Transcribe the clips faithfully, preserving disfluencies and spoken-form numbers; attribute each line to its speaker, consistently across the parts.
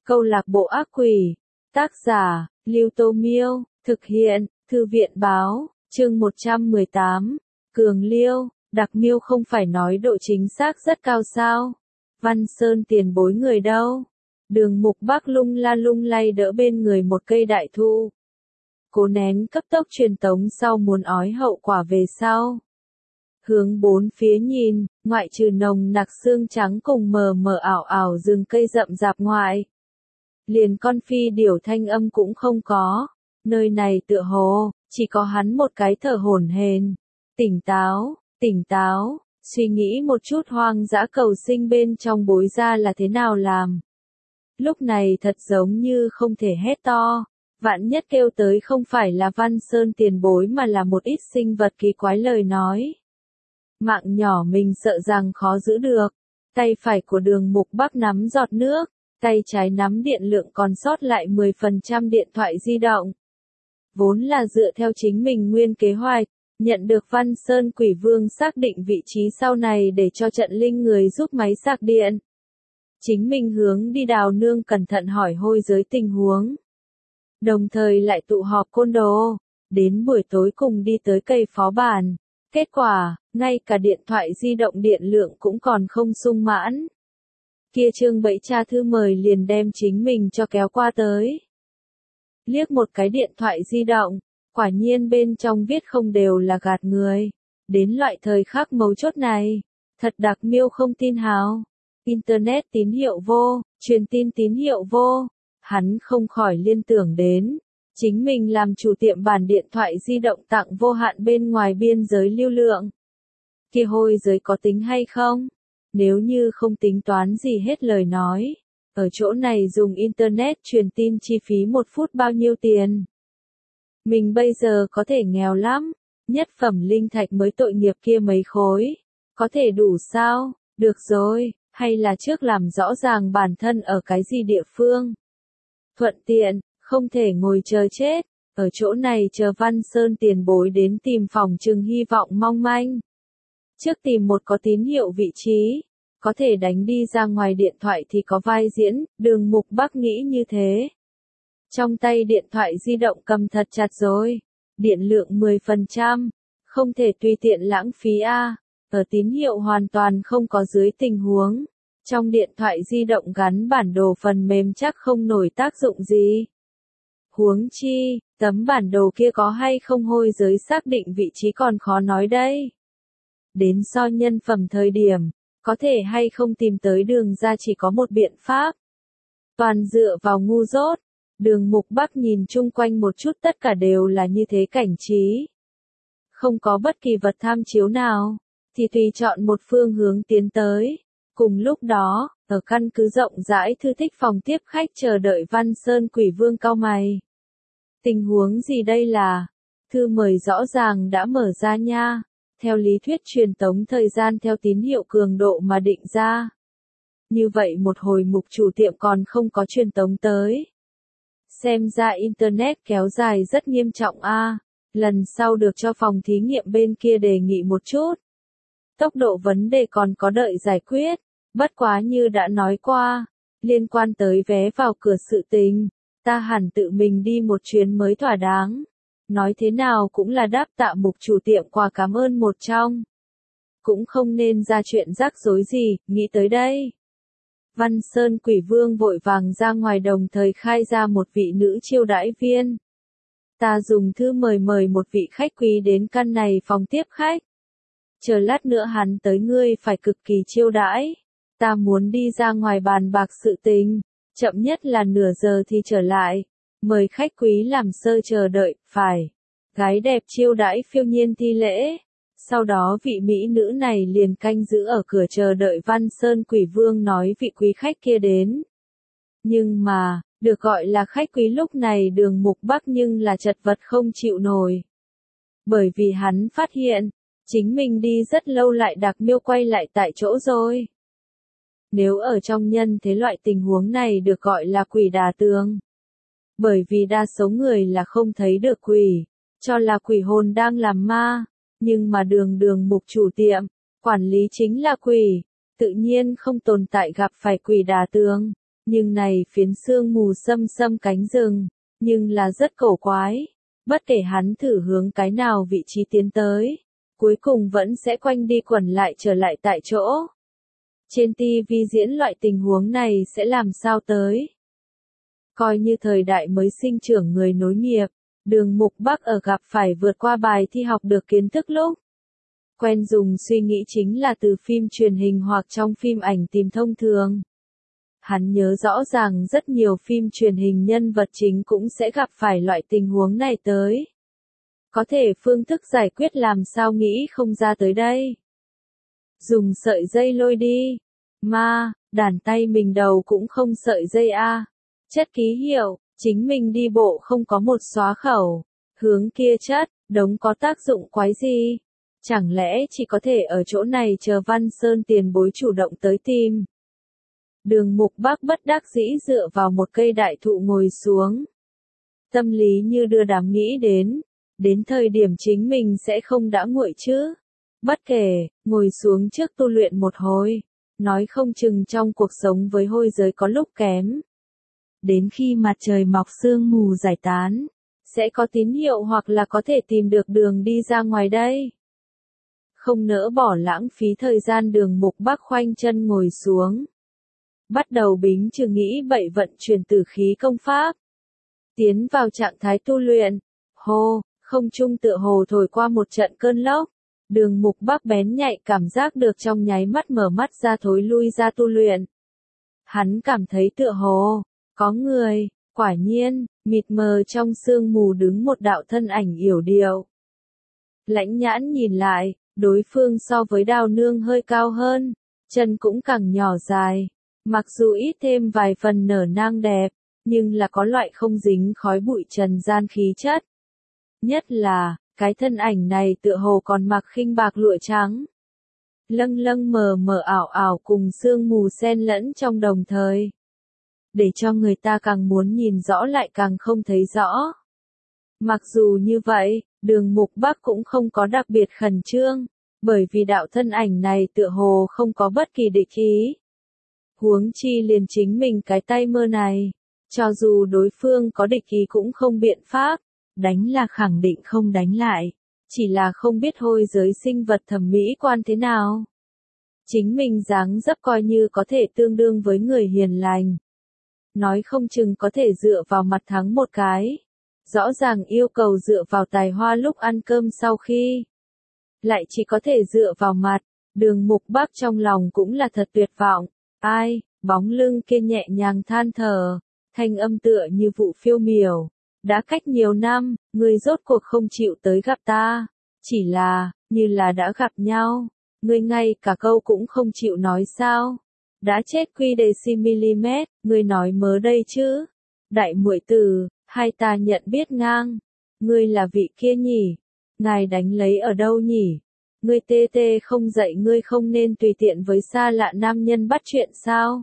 Speaker 1: Câu lạc bộ ác quỷ. Tác giả, Lưu Tô Miêu. Thực hiện, Thư viện Báo. Chương một trăm mười tám. Cường Liêu. Đặc Miêu không phải nói độ chính xác rất cao sao? Văn Sơn tiền bối người đâu? Đường Mục Bác lung la lung lay đỡ bên người một cây đại thụ. Cố nén cấp tốc truyền tống sau muốn ói hậu quả về sau. Hướng bốn phía nhìn, ngoại trừ nồng nặc xương trắng cùng mờ mờ ảo ảo rừng cây rậm rạp ngoại. Liền con phi điểu thanh âm cũng không có, nơi này tựa hồ, chỉ có hắn một cái thở hổn hển. Tỉnh táo, tỉnh táo, suy nghĩ một chút hoang dã cầu sinh bên trong bối ra là thế nào làm. Lúc này thật giống như không thể hét to, vạn nhất kêu tới không phải là Văn Sơn tiền bối mà là một ít sinh vật kỳ quái lời nói. Mạng nhỏ mình sợ rằng khó giữ được, tay phải của Đường Mục Bác nắm giọt nước, tay trái nắm điện lượng còn sót lại mười phần trăm điện thoại di động. Vốn là dựa theo chính mình nguyên kế hoạch, nhận được Văn Sơn Quỷ Vương xác định vị trí sau này để cho trận linh người giúp máy sạc điện. Chính mình hướng đi Đào Nương cẩn thận hỏi hôi giới tình huống. Đồng thời lại tụ họp côn đồ, đến buổi tối cùng đi tới cây phó bản. Kết quả, ngay cả điện thoại di động điện lượng cũng còn không sung mãn. Kia Trương Bẫy Cha thư mời liền đem chính mình cho kéo qua tới. Liếc một cái điện thoại di động, quả nhiên bên trong viết không đều là gạt người. Đến loại thời khắc mấu chốt này, thật Đặc Miêu không tin hào. Internet tín hiệu vô, truyền tin tín hiệu vô. Hắn không khỏi liên tưởng đến. Chính mình làm chủ tiệm bản điện thoại di động tặng vô hạn bên ngoài biên giới lưu lượng. Kia hôi giới có tính hay không? Nếu như không tính toán gì hết lời nói. Ở chỗ này dùng Internet truyền tin chi phí một phút bao nhiêu tiền? Mình bây giờ có thể nghèo lắm. Nhất phẩm linh thạch mới tội nghiệp kia mấy khối. Có thể đủ sao? Được rồi, hay là trước làm rõ ràng bản thân ở cái gì địa phương? Thuận tiện. Không thể ngồi chờ chết, ở chỗ này chờ Văn Sơn tiền bối đến tìm phòng trừng hy vọng mong manh. Trước tìm một có tín hiệu vị trí, có thể đánh đi ra ngoài điện thoại thì có vai diễn, Đường Mục Bác nghĩ như thế. Trong tay điện thoại di động cầm thật chặt rồi, điện lượng mười phần trăm, không thể tùy tiện lãng phí a. Ở tín hiệu hoàn toàn không có dưới tình huống, trong điện thoại di động gắn bản đồ phần mềm chắc không nổi tác dụng gì. Huống chi, tấm bản đồ kia có hay không hôi giới xác định vị trí còn khó nói đây. Đến so nhân phẩm thời điểm, có thể hay không tìm tới đường ra chỉ có một biện pháp. Toàn dựa vào ngu dốt, Đường Mục Bác nhìn chung quanh một chút tất cả đều là như thế cảnh trí. Không có bất kỳ vật tham chiếu nào, thì tùy chọn một phương hướng tiến tới. Cùng lúc đó, ở căn cứ rộng rãi thư thích phòng tiếp khách chờ đợi Văn Sơn Quỷ Vương cau mày. Tình huống gì đây là? Thư mời rõ ràng đã mở ra nha. Theo lý thuyết truyền tống thời gian theo tín hiệu cường độ mà định ra. Như vậy một hồi mục chủ tiệm còn không có truyền tống tới. Xem ra Internet kéo dài rất nghiêm trọng a. Lần sau được cho phòng thí nghiệm bên kia đề nghị một chút. Tốc độ vấn đề còn có đợi giải quyết. Bất quá như đã nói qua, liên quan tới vé vào cửa sự tình, ta hẳn tự mình đi một chuyến mới thỏa đáng. Nói thế nào cũng là đáp tạ mục chủ tiệm quà cảm ơn một trong. Cũng không nên ra chuyện rắc rối gì, nghĩ tới đây. Văn Sơn Quỷ Vương vội vàng ra ngoài đồng thời khai ra một vị nữ chiêu đãi viên. Ta dùng thư mời mời một vị khách quý đến căn này phòng tiếp khách. Chờ lát nữa hắn tới ngươi phải cực kỳ chiêu đãi. Ta muốn đi ra ngoài bàn bạc sự tình, chậm nhất là nửa giờ thì trở lại. Mời khách quý làm sơ chờ đợi, phải. Gái đẹp chiêu đãi phiêu nhiên thi lễ. Sau đó vị mỹ nữ này liền canh giữ ở cửa chờ đợi Văn Sơn Quỷ Vương nói vị quý khách kia đến. Nhưng mà, được gọi là khách quý lúc này Đường Mục Bác nhưng là chật vật không chịu nổi. Bởi vì hắn phát hiện, chính mình đi rất lâu lại Đặc Miêu quay lại tại chỗ rồi. Nếu ở trong nhân thế loại tình huống này được gọi là quỷ đả tường. Bởi vì đa số người là không thấy được quỷ, cho là quỷ hồn đang làm ma, nhưng mà đường đường mục chủ tiệm, quản lý chính là quỷ, tự nhiên không tồn tại gặp phải quỷ đả tường. Nhưng này phiến sương mù xâm xâm cánh rừng, nhưng là rất cổ quái. Bất kể hắn thử hướng cái nào vị trí tiến tới, cuối cùng vẫn sẽ quanh đi quẩn lại trở lại tại chỗ. Trên ti vi diễn loại tình huống này sẽ làm sao tới? Coi như thời đại mới sinh trưởng người nối nghiệp, Đường Mục Bắc ở gặp phải vượt qua bài thi học được kiến thức lúc. Quen dùng suy nghĩ chính là từ phim truyền hình hoặc trong phim ảnh tìm thông thường. Hắn nhớ rõ ràng rất nhiều phim truyền hình nhân vật chính cũng sẽ gặp phải loại tình huống này tới. Có thể phương thức giải quyết làm sao nghĩ không ra tới đây. Dùng sợi dây lôi đi. Ma, đàn tay mình đầu cũng không sợi dây a. Chất ký hiệu, chính mình đi bộ không có một xóa khẩu. Hướng kia chất, đống có tác dụng quái gì? Chẳng lẽ chỉ có thể ở chỗ này chờ Văn Sơn tiền bối chủ động tới tìm. Đường Mục Bắc bất đắc dĩ dựa vào một cây đại thụ ngồi xuống. Tâm lý như đưa đám nghĩ đến, đến thời điểm chính mình sẽ không đã nguội chứ. Bất kể, ngồi xuống trước tu luyện một hồi, nói không chừng trong cuộc sống với hôi giới có lúc kém. Đến khi mặt trời mọc sương mù giải tán, sẽ có tín hiệu hoặc là có thể tìm được đường đi ra ngoài đây. Không nỡ bỏ lãng phí thời gian Đường Mục Bắc khoanh chân ngồi xuống. Bắt đầu bính trừ nghĩ bậy vận chuyển tử khí công pháp. Tiến vào trạng thái tu luyện. Hô, không trung tựa hồ thổi qua một trận cơn lốc. Đường Mục Bắc bén nhạy cảm giác được trong nháy mắt mở mắt ra thối lui ra tu luyện. Hắn cảm thấy tựa hồ, có người, quả nhiên, mịt mờ trong sương mù đứng một đạo thân ảnh yểu điệu. Lãnh nhãn nhìn lại, đối phương so với Đào Nương hơi cao hơn, chân cũng càng nhỏ dài. Mặc dù ít thêm vài phần nở nang đẹp, nhưng là có loại không dính khói bụi trần gian khí chất. Nhất là, cái thân ảnh này tựa hồ còn mặc khinh bạc lụa trắng. Lâng lâng mờ mờ ảo ảo cùng sương mù xen lẫn trong đồng thời. Để cho người ta càng muốn nhìn rõ lại càng không thấy rõ. Mặc dù như vậy, Đường Mục Bắc cũng không có đặc biệt khẩn trương, bởi vì đạo thân ảnh này tựa hồ không có bất kỳ địch ý. Huống chi liền chính mình cái tay mơ này, cho dù đối phương có địch ý cũng không biện pháp, đánh là khẳng định không đánh lại, chỉ là không biết hôi giới sinh vật thẩm mỹ quan thế nào. Chính mình dáng dấp coi như có thể tương đương với người hiền lành. Nói không chừng có thể dựa vào mặt thắng một cái. Rõ ràng yêu cầu dựa vào tài hoa lúc ăn cơm sau khi. Lại chỉ có thể dựa vào mặt, Đường Mục Bắc trong lòng cũng là thật tuyệt vọng. Ai, bóng lưng kia nhẹ nhàng than thở, thanh âm tựa như vụ phiêu miểu. Đã cách nhiều năm, ngươi rốt cuộc không chịu tới gặp ta. Chỉ là, như là đã gặp nhau, ngươi ngay cả câu cũng không chịu nói sao. Đã chết quy đề xi mi-li-mét, ngươi nói mớ đây chứ. Đại muội tử, hai ta nhận biết ngang. Ngươi là vị kia nhỉ? Ngài đánh lấy ở đâu nhỉ? Ngươi tê tê không dạy ngươi không nên tùy tiện với xa lạ nam nhân bắt chuyện sao?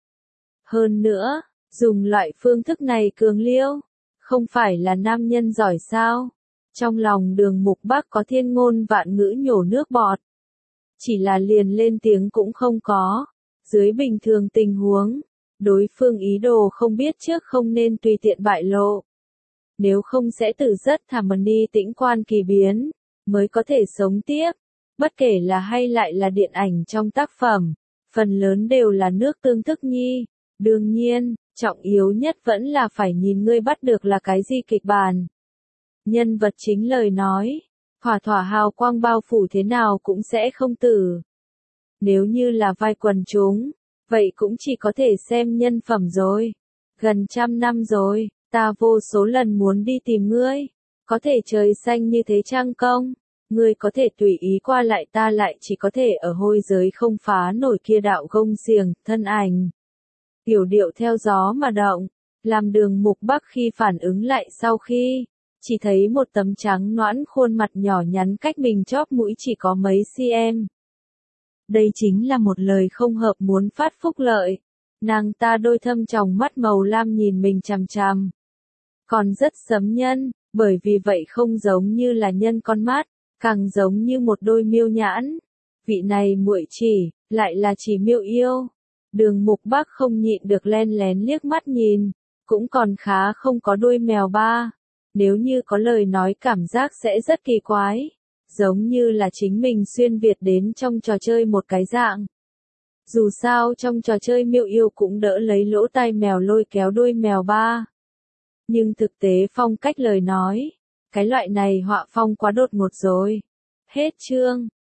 Speaker 1: Hơn nữa, dùng loại phương thức này cường liêu, không phải là nam nhân giỏi sao? Trong lòng Đường Mục Bắc có thiên ngôn vạn ngữ nhổ nước bọt. Chỉ là liền lên tiếng cũng không có. Dưới bình thường tình huống, đối phương ý đồ không biết trước không nên tùy tiện bại lộ. Nếu không sẽ từ rất thảm đi tĩnh quan kỳ biến, mới có thể sống tiếp. Bất kể là hay lại là điện ảnh trong tác phẩm, phần lớn đều là nước tương thức nhi. Đương nhiên, trọng yếu nhất vẫn là phải nhìn ngươi bắt được là cái gì kịch bản. Nhân vật chính lời nói, thỏa thỏa hào quang bao phủ thế nào cũng sẽ không tử. Nếu như là vai quần chúng, vậy cũng chỉ có thể xem nhân phẩm rồi. Gần trăm năm rồi, ta vô số lần muốn đi tìm ngươi. Có thể trời xanh như thế chăng công? Ngươi có thể tùy ý qua lại ta lại chỉ có thể ở hôi giới không phá nổi kia đạo gông xiềng, thân ảnh. Yểu điệu theo gió mà động, làm Đường Mục Bắc khi phản ứng lại sau khi, chỉ thấy một tấm trắng nõn khuôn mặt nhỏ nhắn cách mình chóp mũi chỉ có mấy cm. Đây chính là một lời không hợp muốn phát phúc lợi. Nàng ta đôi thâm tròng mắt màu lam nhìn mình chằm chằm. Còn rất sấm nhân, bởi vì vậy không giống như là nhân con mắt, càng giống như một đôi miêu nhãn. Vị này muội chỉ, lại là chỉ miêu yêu. Đường Mục Bác không nhịn được len lén liếc mắt nhìn, cũng còn khá không có đuôi mèo ba. Nếu như có lời nói cảm giác sẽ rất kỳ quái, giống như là chính mình xuyên Việt đến trong trò chơi một cái dạng. Dù sao trong trò chơi Miêu Yêu cũng đỡ lấy lỗ tai mèo lôi kéo đuôi mèo ba. Nhưng thực tế phong cách lời nói, cái loại này họa phong quá đột ngột rồi. Hết chương.